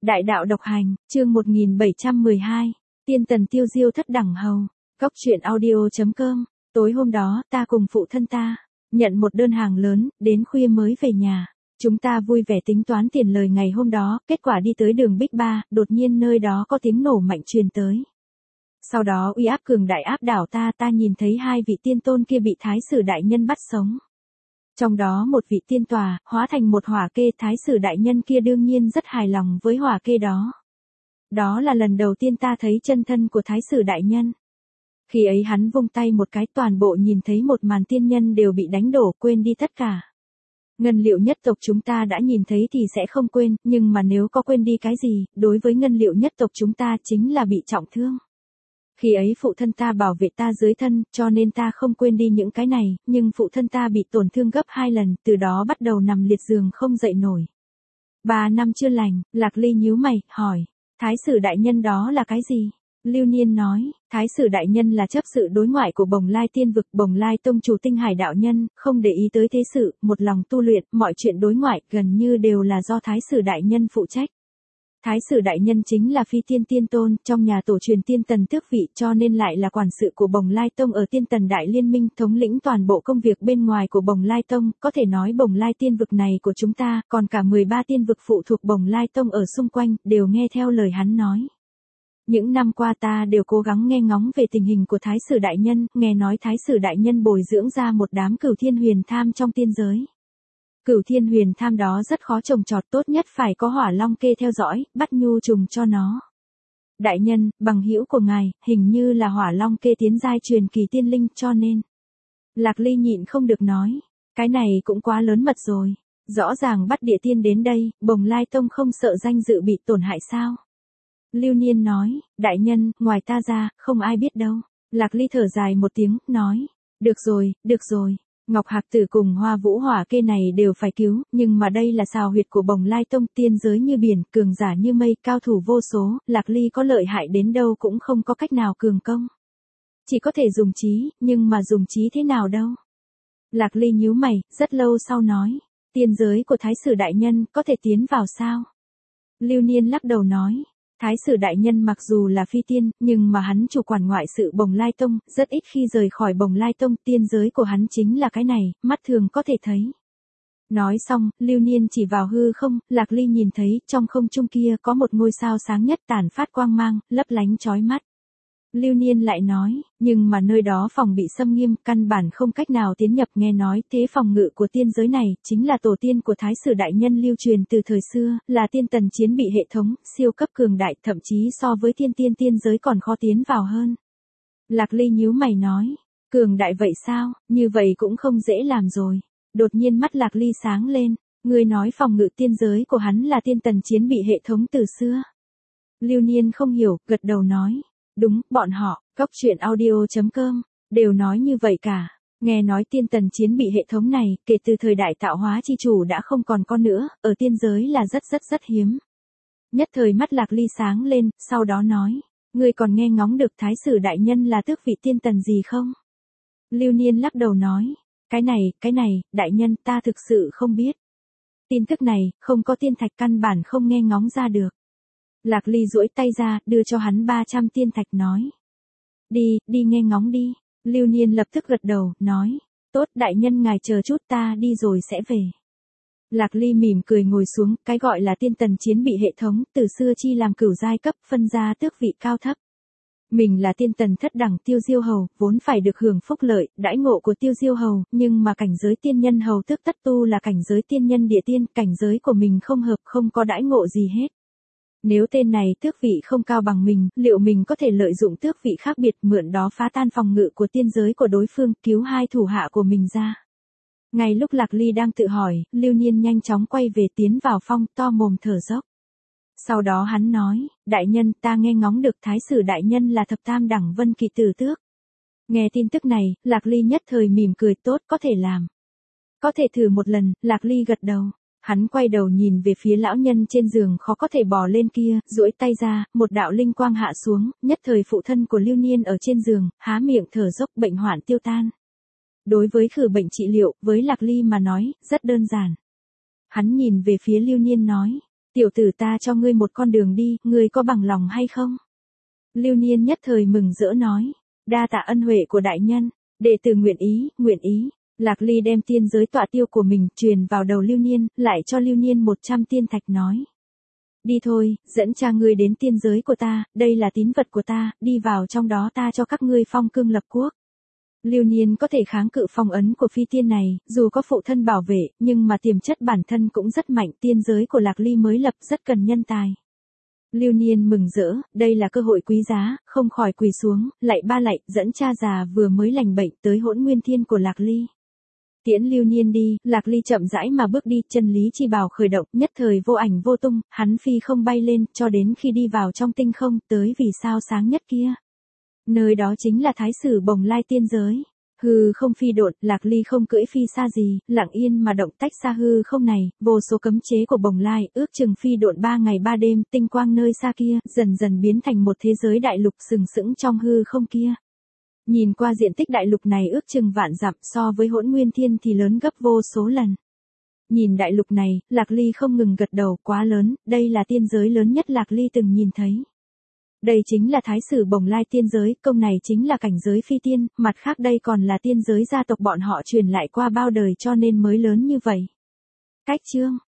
Đại đạo độc hành, chương 1712, tiên tần tiêu diêu thất đẳng hầu. Cóc truyện audio.com. Tối hôm đó, ta cùng phụ thân ta, nhận một đơn hàng lớn, đến khuya mới về nhà. Chúng ta vui vẻ tính toán tiền lời ngày hôm đó, kết quả đi tới đường Bích Ba, đột nhiên nơi đó có tiếng nổ mạnh truyền tới. Sau đó uy áp cường đại áp đảo ta nhìn thấy hai vị tiên tôn kia bị Thái Sử đại nhân bắt sống. Trong đó một vị tiên tòa, hóa thành một hỏa kê, Thái Sử đại nhân kia đương nhiên rất hài lòng với hỏa kê đó. Đó là lần đầu tiên ta thấy chân thân của Thái Sử đại nhân. Khi ấy hắn vung tay một cái, toàn bộ nhìn thấy một màn tiên nhân đều bị đánh đổ, quên đi tất cả. Ngân Liệu nhất tộc chúng ta đã nhìn thấy thì sẽ không quên, nhưng mà nếu có quên đi cái gì, đối với Ngân Liệu nhất tộc chúng ta chính là bị trọng thương. Khi ấy phụ thân ta bảo vệ ta dưới thân, cho nên ta không quên đi những cái này, nhưng phụ thân ta bị tổn thương gấp 2 lần, từ đó bắt đầu nằm liệt giường không dậy nổi. 3 năm chưa lành, Lạc Ly nhíu mày, hỏi, Thái Sử đại nhân đó là cái gì? Lưu Niên nói, Thái Sử đại nhân là chấp sự đối ngoại của Bồng Lai Tiên vực, Bồng Lai tông chủ Tinh Hải đạo nhân, không để ý tới thế sự, một lòng tu luyện, mọi chuyện đối ngoại gần như đều là do Thái Sử đại nhân phụ trách. Thái Sử đại nhân chính là phi tiên tiên tôn, trong nhà tổ truyền tiên tần tước vị, cho nên lại là quản sự của Bồng Lai tông ở tiên tần đại liên minh, thống lĩnh toàn bộ công việc bên ngoài của Bồng Lai tông, có thể nói Bồng Lai tiên vực này của chúng ta, còn cả 13 tiên vực phụ thuộc Bồng Lai tông ở xung quanh, đều nghe theo lời hắn nói. Những năm qua ta đều cố gắng nghe ngóng về tình hình của Thái Sử đại nhân, nghe nói Thái Sử đại nhân bồi dưỡng ra một đám cửu thiên huyền tham trong tiên giới. Cửu thiên huyền tham đó rất khó trồng trọt, tốt nhất phải có hỏa long kê theo dõi, bắt nhu trùng cho nó. Đại nhân, bằng hữu của ngài, hình như là hỏa long kê tiến giai truyền kỳ tiên linh, cho nên. Lạc Ly nhịn không được nói, cái này cũng quá lớn mật rồi. Rõ ràng bắt địa tiên đến đây, Bồng Lai tông không sợ danh dự bị tổn hại sao? Lưu Niên nói, đại nhân, ngoài ta ra, không ai biết đâu. Lạc Ly thở dài một tiếng, nói, được rồi. Ngọc Hạc Tử cùng Hoa Vũ hỏa kê này đều phải cứu, nhưng mà đây là xào huyệt của Bồng Lai tông, tiên giới như biển, cường giả như mây, cao thủ vô số, Lạc Ly có lợi hại đến đâu cũng không có cách nào cường công. Chỉ có thể dùng trí, nhưng mà dùng trí thế nào đâu? Lạc Ly nhíu mày, rất lâu sau nói, tiên giới của Thái Sử đại nhân có thể tiến vào sao? Lưu Niên lắc đầu nói, Thái Sử đại nhân mặc dù là phi tiên, nhưng mà hắn chủ quản ngoại sự Bồng Lai tông, rất ít khi rời khỏi Bồng Lai tông, tiên giới của hắn chính là cái này, mắt thường có thể thấy. Nói xong, Lưu Niên chỉ vào hư không, Lạc Ly nhìn thấy, trong không trung kia có một ngôi sao sáng nhất tản phát quang mang, lấp lánh chói mắt. Lưu Niên lại nói, nhưng mà nơi đó phòng bị xâm nghiêm, căn bản không cách nào tiến nhập, nghe nói thế phòng ngự của tiên giới này, chính là tổ tiên của Thái Sử đại nhân lưu truyền từ thời xưa, là tiên tần chiến bị hệ thống, siêu cấp cường đại, thậm chí so với tiên giới còn khó tiến vào hơn. Lạc Ly nhíu mày nói, cường đại vậy sao, như vậy cũng không dễ làm rồi. Đột nhiên mắt Lạc Ly sáng lên, người nói phòng ngự tiên giới của hắn là tiên tần chiến bị hệ thống từ xưa. Lưu Niên không hiểu, gật đầu nói. Đúng, bọn họ, Cóc truyện audio.com, đều nói như vậy cả. Nghe nói tiên tần chiến bị hệ thống này, kể từ thời đại tạo hóa chi chủ đã không còn con nữa, ở tiên giới là rất hiếm. Nhất thời mắt Lạc Ly sáng lên, sau đó nói, ngươi còn nghe ngóng được Thái Sử đại nhân là tước vị tiên tần gì không? Lưu Niên lắc đầu nói, cái này, đại nhân ta thực sự không biết. Tin tức này, không có tiên thạch căn bản không nghe ngóng ra được. Lạc Ly duỗi tay ra, đưa cho hắn 300 tiên thạch nói. Đi nghe ngóng đi. Lưu Niên lập tức gật đầu, nói. Tốt, đại nhân ngài chờ chút, ta đi rồi sẽ về. Lạc Ly mỉm cười ngồi xuống, cái gọi là tiên tần chiến bị hệ thống, từ xưa chi làm cửu giai cấp, phân ra tước vị cao thấp. Mình là tiên tần thất đẳng Tiêu Diêu hầu, vốn phải được hưởng phúc lợi, đãi ngộ của Tiêu Diêu hầu, nhưng mà cảnh giới tiên nhân hầu tước tất tu là cảnh giới tiên nhân địa tiên, cảnh giới của mình không hợp, không có đãi ngộ gì hết. Nếu tên này tước vị không cao bằng mình, liệu mình có thể lợi dụng tước vị khác biệt, mượn đó phá tan phòng ngự của tiên giới của đối phương, cứu hai thủ hạ của mình ra? Ngay lúc Lạc Ly đang tự hỏi, Lưu Niên nhanh chóng quay về tiến vào phong, to mồm thở dốc. Sau đó hắn nói, đại nhân, ta nghe ngóng được Thái Sử đại nhân là thập tam đẳng vân kỳ tử tước. Nghe tin tức này, Lạc Ly nhất thời mỉm cười, tốt, có thể làm. Có thể thử một lần, Lạc Ly gật đầu. Hắn quay đầu nhìn về phía lão nhân trên giường khó có thể bò lên kia, duỗi tay ra, một đạo linh quang hạ xuống, nhất thời phụ thân của Lưu Niên ở trên giường, há miệng thở dốc, bệnh hoạn tiêu tan. Đối với khử bệnh trị liệu, với Lạc Ly mà nói, rất đơn giản. Hắn nhìn về phía Lưu Niên nói, Tiểu tử ta cho ngươi một con đường đi, ngươi có bằng lòng hay không? Lưu Niên nhất thời mừng rỡ nói, đa tạ ân huệ của đại nhân, đệ tử nguyện ý, nguyện ý. Lạc Ly đem tiên giới tọa tiêu của mình truyền vào đầu Lưu Niên, lại cho Lưu Niên 100 tiên thạch nói. Đi thôi, dẫn cha ngươi đến tiên giới của ta, đây là tín vật của ta, đi vào trong đó ta cho các ngươi phong cương lập quốc. Lưu Niên có thể kháng cự phong ấn của phi tiên này, dù có phụ thân bảo vệ, nhưng mà tiềm chất bản thân cũng rất mạnh, tiên giới của Lạc Ly mới lập rất cần nhân tài. Lưu Niên mừng rỡ, đây là cơ hội quý giá, không khỏi quỳ xuống, lạy ba lạy, dẫn cha già vừa mới lành bệnh tới Hỗn Nguyên Thiên của Lạc Ly. Tiễn Lưu Niên đi, Lạc Ly chậm rãi mà bước đi, chân lý chi bào khởi động, nhất thời vô ảnh vô tung, hắn phi không bay lên, cho đến khi đi vào trong tinh không, tới vì sao sáng nhất kia. Nơi đó chính là Thái Sử Bồng Lai tiên giới. Hư không phi độn, Lạc Ly không cưỡi phi xa gì, lặng yên mà động tách xa hư không này, vô số cấm chế của Bồng Lai, ước chừng phi độn 3 ngày 3 đêm, tinh quang nơi xa kia, dần dần biến thành một thế giới đại lục sừng sững trong hư không kia. Nhìn qua diện tích đại lục này ước chừng vạn dặm, so với Hỗn Nguyên Thiên thì lớn gấp vô số lần. Nhìn đại lục này, Lạc Ly không ngừng gật đầu, quá lớn, đây là tiên giới lớn nhất Lạc Ly từng nhìn thấy. Đây chính là Thái Sử Bồng Lai tiên giới, công này chính là cảnh giới phi tiên, mặt khác đây còn là tiên giới gia tộc bọn họ truyền lại qua bao đời cho nên mới lớn như vậy. Cách chương